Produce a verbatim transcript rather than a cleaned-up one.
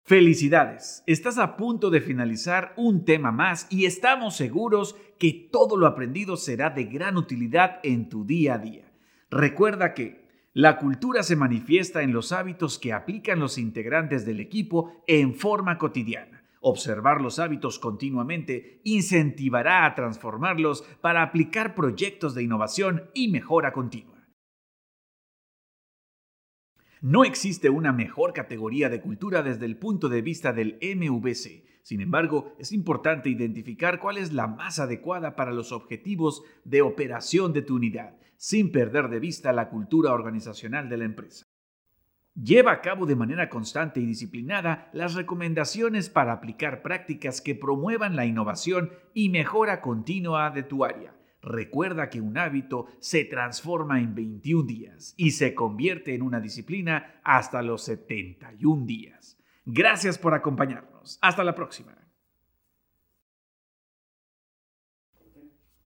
Felicidades, estás a punto de finalizar un tema más y estamos seguros que todo lo aprendido será de gran utilidad en tu día a día. Recuerda que la cultura se manifiesta en los hábitos que aplican los integrantes del equipo en forma cotidiana. Observar los hábitos continuamente incentivará a transformarlos para aplicar proyectos de innovación y mejora continua. No existe una mejor categoría de cultura desde el punto de vista del M V C. Sin embargo, es importante identificar cuál es la más adecuada para los objetivos de operación de tu unidad, sin perder de vista la cultura organizacional de la empresa. Lleva a cabo de manera constante y disciplinada las recomendaciones para aplicar prácticas que promuevan la innovación y mejora continua de tu área. Recuerda que un hábito se transforma en veintiún días y se convierte en una disciplina hasta los setenta y un días. Gracias por acompañarnos. Hasta la próxima.